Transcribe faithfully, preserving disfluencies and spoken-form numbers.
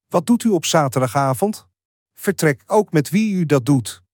Wat doet u op zaterdagavond? Vertrek ook met wie u dat doet.